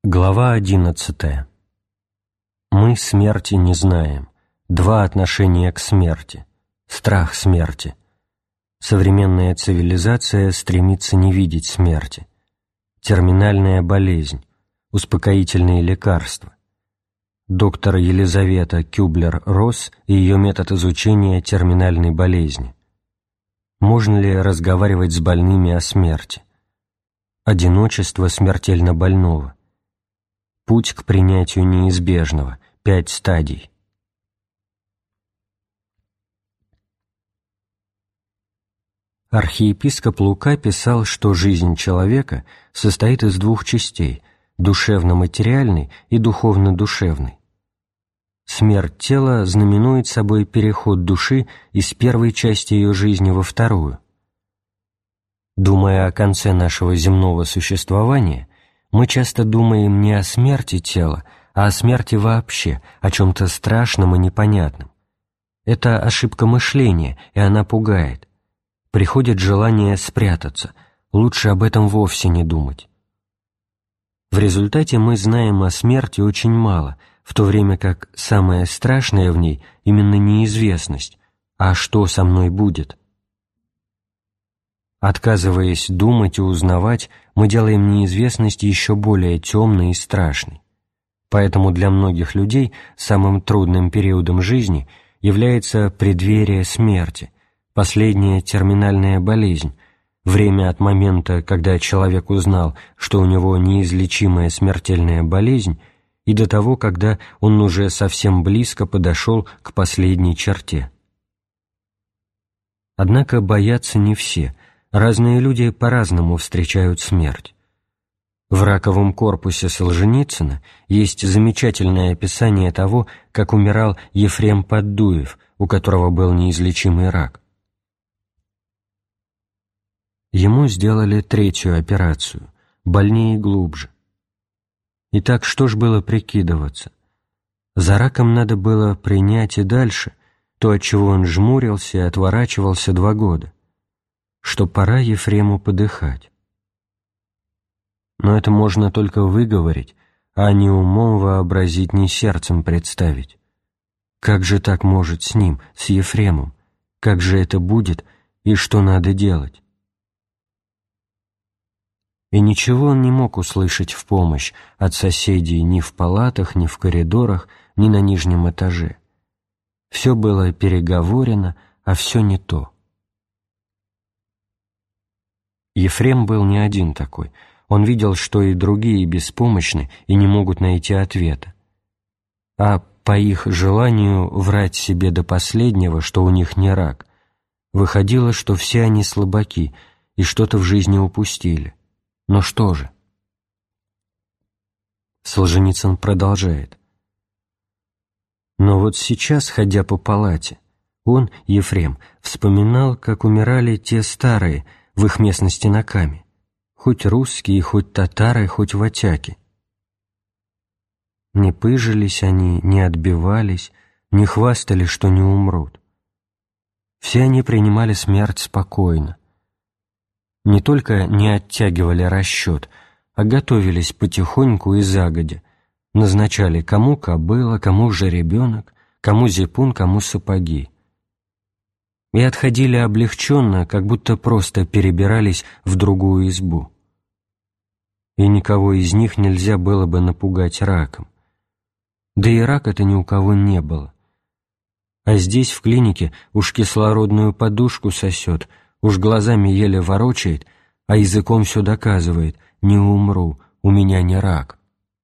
Глава 11. Мы смерти не знаем. Два отношения к смерти. Страх смерти. Современная цивилизация стремится не видеть смерти. Терминальная болезнь. Успокоительные лекарства. Доктор Елизавета Кюблер-Росс и ее метод изучения терминальной болезни. Можно ли разговаривать с больными о смерти? Одиночество смертельно больного. Путь к принятию неизбежного. 5 стадий. Архиепископ Лука писал, что жизнь человека состоит из двух частей – душевно-материальной и духовно-душевной. Смерть тела знаменует собой переход души из первой части ее жизни во вторую. Думая о конце нашего земного существования, мы часто думаем не о смерти тела, а о смерти вообще, о чем-то страшном и непонятном. Это ошибка мышления, и она пугает. Приходит желание спрятаться, лучше об этом вовсе не думать. В результате мы знаем о смерти очень мало, в то время как самое страшное в ней именно неизвестность, а что со мной будет. Отказываясь думать и узнавать, мы делаем неизвестность еще более темной и страшной. Поэтому для многих людей самым трудным периодом жизни является преддверие смерти, последняя терминальная болезнь, время от момента, когда человек узнал, что у него неизлечимая смертельная болезнь, и до того, когда он уже совсем близко подошел к последней черте. Однако боятся не все. Разные люди по-разному встречают смерть. В раковом корпусе Солженицына есть замечательное описание того, как умирал Ефрем Поддуев, у которого был неизлечимый рак. Ему сделали 3-ю операцию, больнее и глубже. Итак, что ж было прикидываться? За раком надо было принять и дальше то, от чего он жмурился и отворачивался 2 года. Что пора Ефрему подыхать. Но это можно только выговорить, а не умом вообразить, не сердцем представить. Как же так может с ним, с Ефремом? Как же это будет и что надо делать? И ничего он не мог услышать в помощь от соседей ни в палатах, ни в коридорах, ни на нижнем этаже. Все было переговорено, а все не то. Ефрем был не один такой. Он видел, что и другие беспомощны и не могут найти ответа. А по их желанию врать себе до последнего, что у них не рак, выходило, что все они слабаки и что-то в жизни упустили. Но что же? Солженицын продолжает. Но вот сейчас, ходя по палате, он, Ефрем, вспоминал, как умирали те старые, в их местности на Каме, хоть русские, хоть татары, хоть ватяки. Не пыжились они, не отбивались, не хвастали, что не умрут. Все они принимали смерть спокойно. Не только не оттягивали расчет, а готовились потихоньку и загодя, назначали кому кобыла, кому жеребенок, кому зипун, кому сапоги. И отходили облегченно, как будто просто перебирались в другую избу. И никого из них нельзя было бы напугать раком. Да и рака-то ни у кого не было. А здесь, в клинике, уж кислородную подушку сосет, уж глазами еле ворочает, а языком все доказывает: «Не умру, у меня не рак».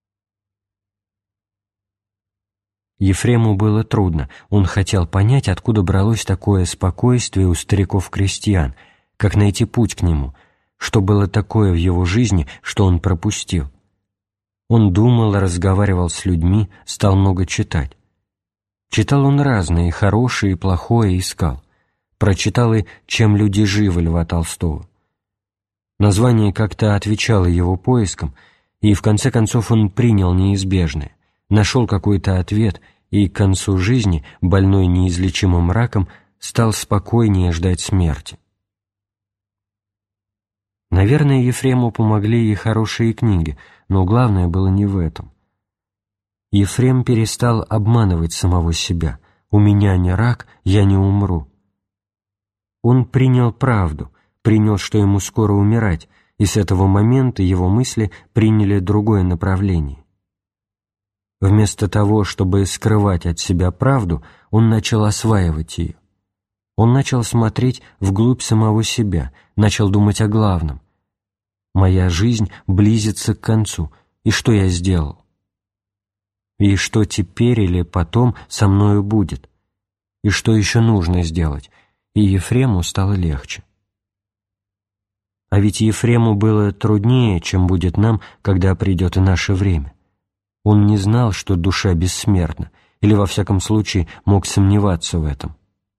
Ефрему было трудно, он хотел понять, откуда бралось такое спокойствие у стариков-крестьян, как найти путь к нему, что было такое в его жизни, что он пропустил. Он думал, разговаривал с людьми, стал много читать. Читал он разное, хорошее и плохое искал. Прочитал и «Чем люди живы» Льва Толстого. Название как-то отвечало его поискам, и в конце концов он принял неизбежное. Нашел какой-то ответ и к концу жизни, больной неизлечимым раком, стал спокойнее ждать смерти. Наверное, Ефрему помогли и хорошие книги, но главное было не в этом. Ефрем перестал обманывать самого себя. «У меня не рак, я не умру». Он принял правду, принял, что ему скоро умирать, и с этого момента его мысли приняли другое направление. Вместо того, чтобы скрывать от себя правду, он начал осваивать ее. Он начал смотреть вглубь самого себя, начал думать о главном. «Моя жизнь близится к концу, и что я сделал? И что теперь или потом со мною будет? И что еще нужно сделать?» И Ефрему стало легче. А ведь Ефрему было труднее, чем будет нам, когда придет и наше время. Он не знал, что душа бессмертна, или, во всяком случае, мог сомневаться в этом.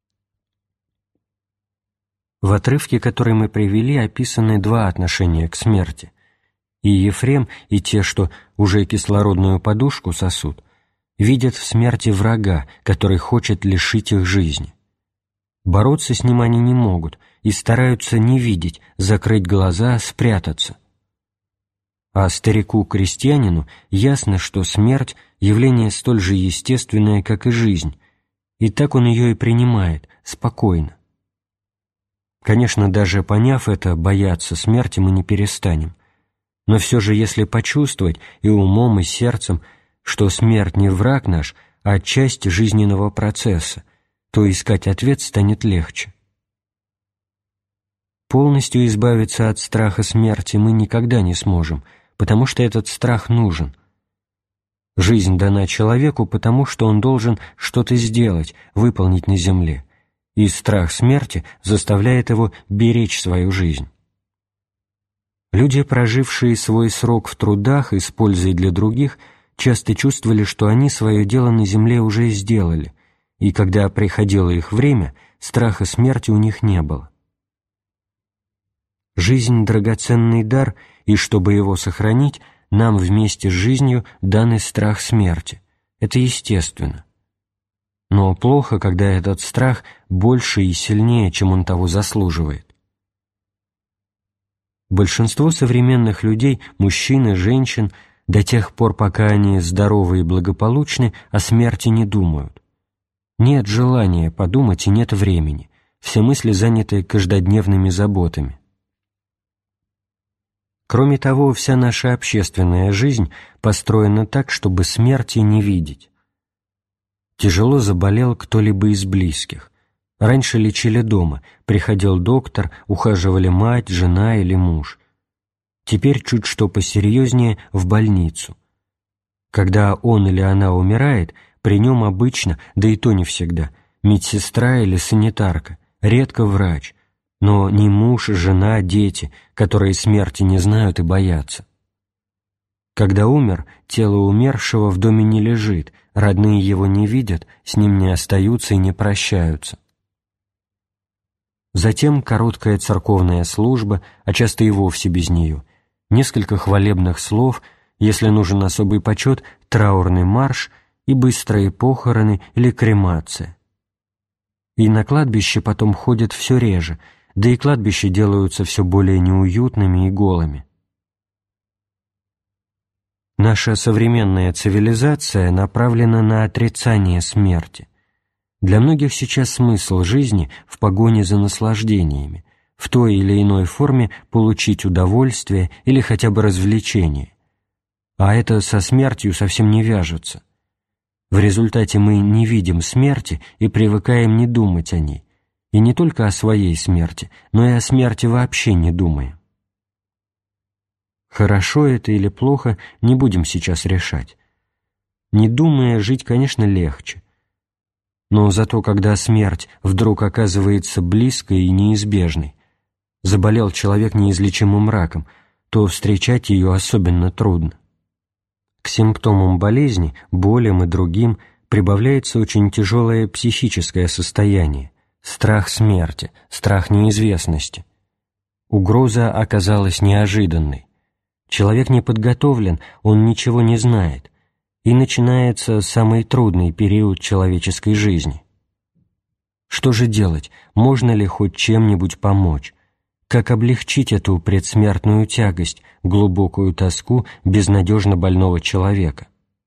В отрывке, который мы привели, описаны два отношения к смерти. И Ефрем, и те, что уже кислородную подушку сосут, видят в смерти врага, который хочет лишить их жизни. Бороться с ним они не могут и стараются не видеть, закрыть глаза, спрятаться. А старику-крестьянину ясно, что смерть — явление столь же естественное, как и жизнь, и так он ее и принимает, спокойно. Конечно, даже поняв это, бояться смерти мы не перестанем. Но все же, если почувствовать и умом, и сердцем, что смерть не враг наш, а часть жизненного процесса, то искать ответ станет легче. Полностью избавиться от страха смерти мы никогда не сможем, потому что этот страх нужен. Жизнь дана человеку, потому что он должен что-то сделать, выполнить на земле, и страх смерти заставляет его беречь свою жизнь. Люди, прожившие свой срок в трудах и с пользой для других, часто чувствовали, что они свое дело на земле уже сделали, и когда приходило их время, страха смерти у них не было. Жизнь — драгоценный дар, и чтобы его сохранить, нам вместе с жизнью дан и страх смерти. Это естественно. Но плохо, когда этот страх больше и сильнее, чем он того заслуживает. Большинство современных людей, мужчин и женщин, до тех пор, пока они здоровы и благополучны, о смерти не думают. Нет желания подумать и нет времени, все мысли заняты каждодневными заботами. Кроме того, вся наша общественная жизнь построена так, чтобы смерти не видеть. Тяжело заболел кто-либо из близких. Раньше лечили дома, приходил доктор, ухаживали мать, жена или муж. Теперь чуть что посерьезнее — в больницу. Когда он или она умирает, при нем обычно, да и то не всегда, медсестра или санитарка, редко врач, но не муж, жена, дети, которые смерти не знают и боятся. Когда умер, тело умершего в доме не лежит, родные его не видят, с ним не остаются и не прощаются. Затем короткая церковная служба, а часто и вовсе без нее, несколько хвалебных слов, если нужен особый почет, траурный марш и быстрые похороны или кремация. И на кладбище потом ходят все реже, да и кладбища делаются все более неуютными и голыми. Наша современная цивилизация направлена на отрицание смерти. Для многих сейчас смысл жизни в погоне за наслаждениями, в той или иной форме получить удовольствие или хотя бы развлечение. А это со смертью совсем не вяжется. В результате мы не видим смерти и привыкаем не думать о ней, и не только о своей смерти, но и о смерти вообще не думаем. Хорошо это или плохо, не будем сейчас решать. Не думая, жить, конечно, легче. Но зато, когда смерть вдруг оказывается близкой и неизбежной, заболел человек неизлечимым раком, то встречать ее особенно трудно. К симптомам болезни, болям и другим прибавляется очень тяжелое психическое состояние, страх смерти, страх неизвестности. Угроза оказалась неожиданной. Человек не подготовлен, он ничего не знает, и начинается самый трудный период человеческой жизни. Что же делать? Можно ли хоть чем-нибудь помочь? как облегчить эту предсмертную тягость, глубокую тоску безнадежно больного человека.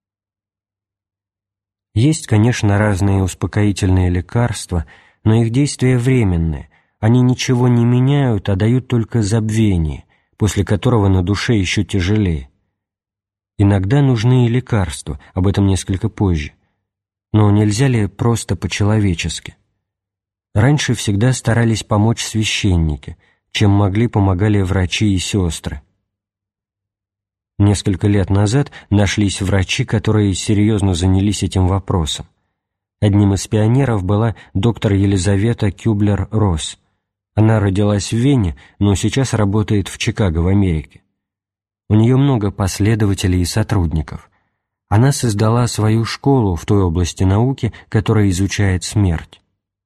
Есть, конечно, разные успокоительные лекарства, но их действие временное, они ничего не меняют, а дают только забвение, после которого на душе еще тяжелее. Иногда нужны и лекарства, об этом несколько позже. Но нельзя ли просто по-человечески? Раньше всегда старались помочь священники, чем могли помогали врачи и сестры. Несколько лет назад нашлись врачи, которые серьезно занялись этим вопросом. Одним из пионеров была доктор Елизавета Кюблер-Росс. Она родилась в Вене, но сейчас работает в Чикаго в Америке. У нее много последователей и сотрудников. Она создала свою школу в той области науки, которая изучает смерть.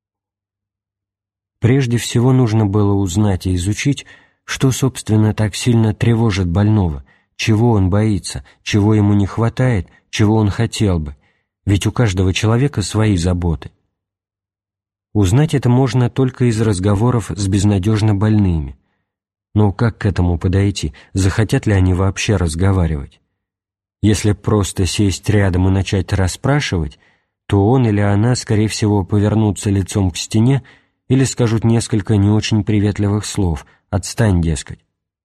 Прежде всего нужно было узнать и изучить, что, собственно, так сильно тревожит больного, чего он боится, чего ему не хватает, чего он хотел бы, ведь у каждого человека свои заботы. Узнать это можно только из разговоров с безнадежно больными. Но как к этому подойти, захотят ли они вообще разговаривать? Если просто сесть рядом и начать расспрашивать, то он или она, скорее всего, повернутся лицом к стене или скажут несколько не очень приветливых слов «отстань, дескать».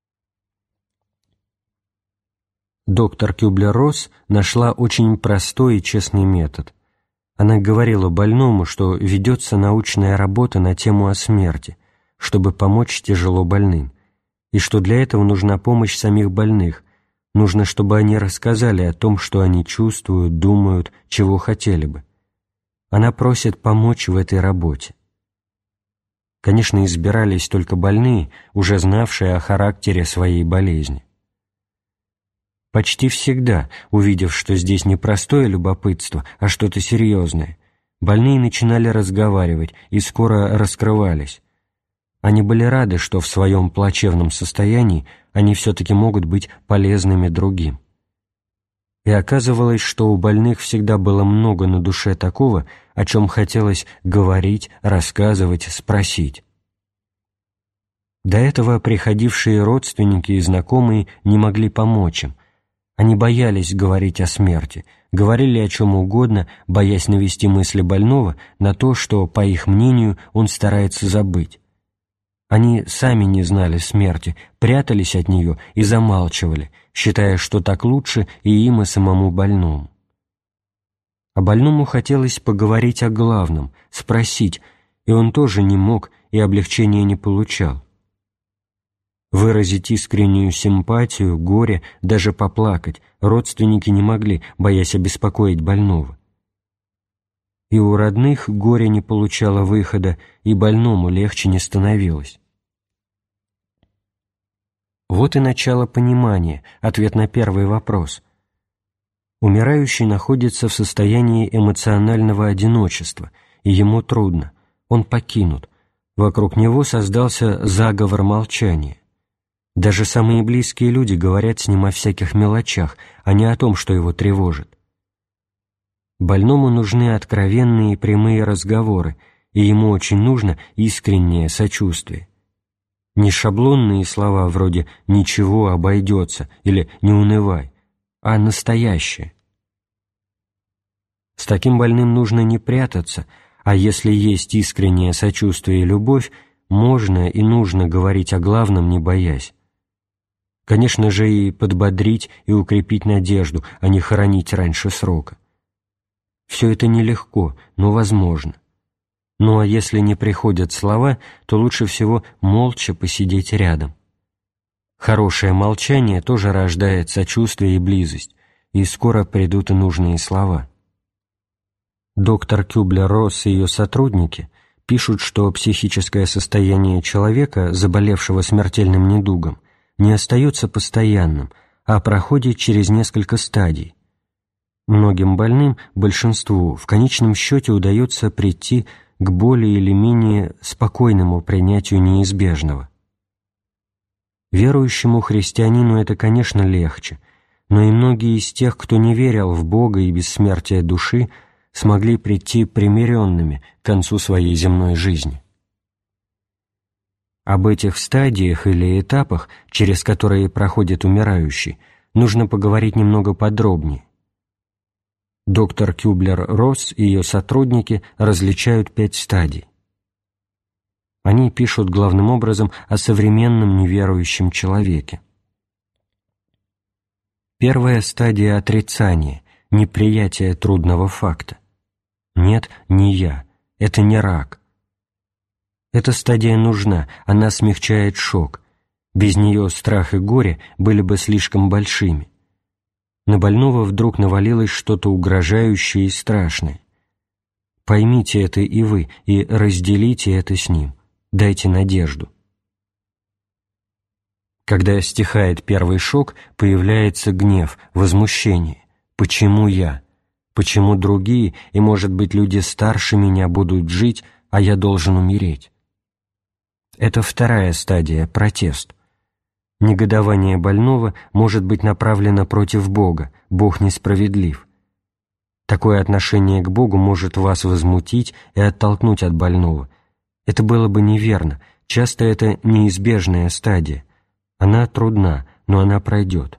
Доктор Кюблер-Росс нашла очень простой и честный метод. Она говорила больному, что ведется научная работа на тему о смерти, чтобы помочь тяжело больным, и что для этого нужна помощь самих больных, нужно, чтобы они рассказали о том, что они чувствуют, думают, чего хотели бы. Она просит помочь в этой работе. Конечно, избирались только больные, уже знавшие о характере своей болезни. Почти всегда, увидев, что здесь не простое любопытство, а что-то серьезное, больные начинали разговаривать и скоро раскрывались. Они были рады, что в своем плачевном состоянии они все-таки могут быть полезными другим. И оказывалось, что у больных всегда было много на душе такого, о чем хотелось говорить, рассказывать, спросить. До этого приходившие родственники и знакомые не могли помочь им. Они боялись говорить о смерти, говорили о чем угодно, боясь навести мысли больного на то, что, по их мнению, он старается забыть. Они сами не знали смерти, прятались от нее и замалчивали, считая, что так лучше и им, и самому больному. А больному хотелось поговорить о главном, спросить, и он тоже не мог и облегчения не получал. Выразить искреннюю симпатию, горе, даже поплакать родственники не могли, боясь обеспокоить больного. И у родных горе не получало выхода, и больному легче не становилось. Вот и начало понимания, ответ на первый вопрос. Умирающий находится в состоянии эмоционального одиночества, и ему трудно, он покинут, вокруг него создался заговор молчания. Даже самые близкие люди говорят с ним о всяких мелочах, а не о том, что его тревожит. Больному нужны откровенные и прямые разговоры, и ему очень нужно искреннее сочувствие. Не шаблонные слова вроде «ничего, обойдется» или «не унывай», а настоящее. С таким больным нужно не прятаться, а если есть искреннее сочувствие и любовь, можно и нужно говорить о главном, не боясь. Конечно же, и подбодрить, и укрепить надежду, а не хоронить раньше срока. Все это нелегко, но возможно. Ну а если не приходят слова, то лучше всего молча посидеть рядом. Хорошее молчание тоже рождает сочувствие и близость, и скоро придут и нужные слова. Доктор Кюблер-Росс и ее сотрудники пишут, что психическое состояние человека, заболевшего смертельным недугом, не остается постоянным, а проходит через несколько стадий. Многим больным, большинству, в конечном счете удается прийти к более или менее спокойному принятию неизбежного. Верующему христианину это, конечно, легче, но и многие из тех, кто не верил в Бога и бессмертие души, смогли прийти примиренными к концу своей земной жизни. Об этих стадиях или этапах, через которые проходит умирающий, нужно поговорить немного подробнее. Доктор Кюблер-Росс и ее сотрудники различают 5 стадий. Они пишут главным образом о современном неверующем человеке. Первая стадия отрицания, неприятие трудного факта. Нет, не я, это не рак. Эта стадия нужна, она смягчает шок. Без нее страх и горе были бы слишком большими. На больного вдруг навалилось что-то угрожающее и страшное. Поймите это и вы, и разделите это с ним. Дайте надежду. Когда стихает первый шок, появляется гнев, возмущение. Почему я? Почему другие, и, может быть, люди старше меня будут жить, а я должен умереть? Это вторая стадия, протест. Негодование больного может быть направлено против Бога, Бог несправедлив. Такое отношение к Богу может вас возмутить и оттолкнуть от больного. Это было бы неверно, часто это неизбежная стадия. Она трудна, но она пройдет.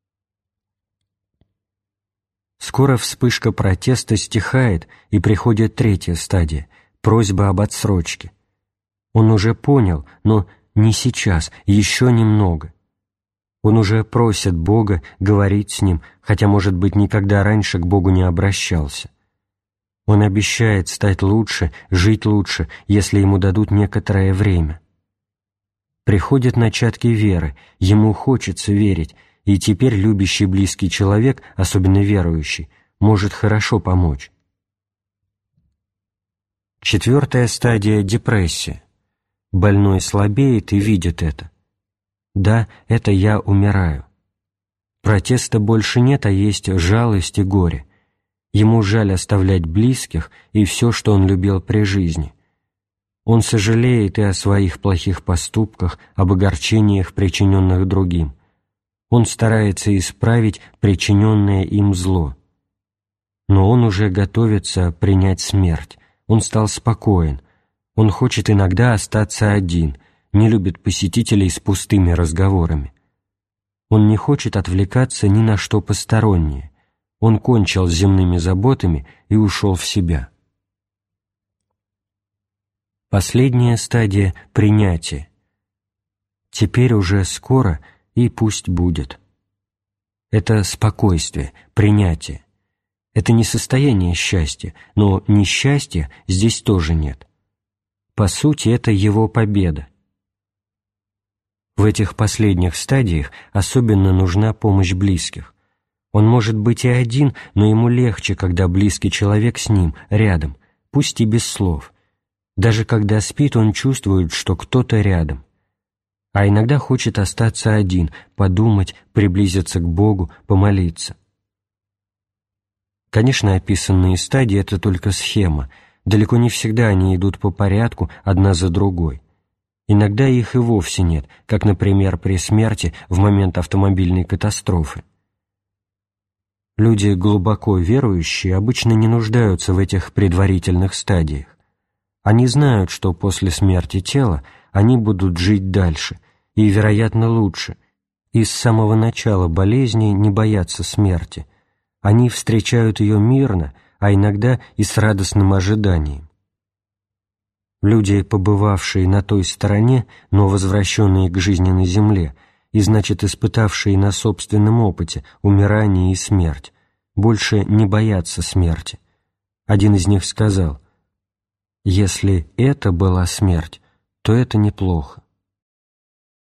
Скоро вспышка протеста стихает, и приходит третья стадия – просьба об отсрочке. Он уже понял, но не сейчас, еще немного. Он уже просит Бога говорить с ним, хотя, может быть, никогда раньше к Богу не обращался. Он обещает стать лучше, жить лучше, если ему дадут некоторое время. Приходят начатки веры, ему хочется верить, и теперь любящий близкий человек, особенно верующий, может хорошо помочь. Четвертая стадия – депрессия. Больной слабеет и видит это. Да, это я умираю. Протеста больше нет, а есть жалость и горе. Ему жаль оставлять близких и все, что он любил при жизни. Он сожалеет и о своих плохих поступках, об огорчениях, причиненных другим. Он старается исправить причиненное им зло. Но он уже готовится принять смерть. Он стал спокоен. Он хочет иногда остаться один, не любит посетителей с пустыми разговорами. Он не хочет отвлекаться ни на что постороннее. Он кончил с земными заботами и ушел в себя. Последняя стадия – принятие. Теперь уже скоро, и пусть будет. Это спокойствие, принятие. Это не состояние счастья, но несчастья здесь тоже нет. По сути, это его победа. В этих последних стадиях особенно нужна помощь близких. Он может быть и один, но ему легче, когда близкий человек с ним, рядом, пусть и без слов. Даже когда спит, он чувствует, что кто-то рядом. А иногда хочет остаться один, подумать, приблизиться к Богу, помолиться. Конечно, описанные стадии – это только схема. Далеко не всегда они идут по порядку, одна за другой. Иногда их и вовсе нет, как, например, при смерти в момент автомобильной катастрофы. Люди, глубоко верующие, обычно не нуждаются в этих предварительных стадиях. Они знают, что после смерти тела они будут жить дальше, и, вероятно, лучше, и с самого начала болезни не боятся смерти. Они встречают ее мирно, а иногда и с радостным ожиданием. Люди, побывавшие на той стороне, но возвращенные к жизни на земле, и, значит, испытавшие на собственном опыте умирание и смерть, больше не боятся смерти. Один из них сказал: «Если это была смерть, то это неплохо».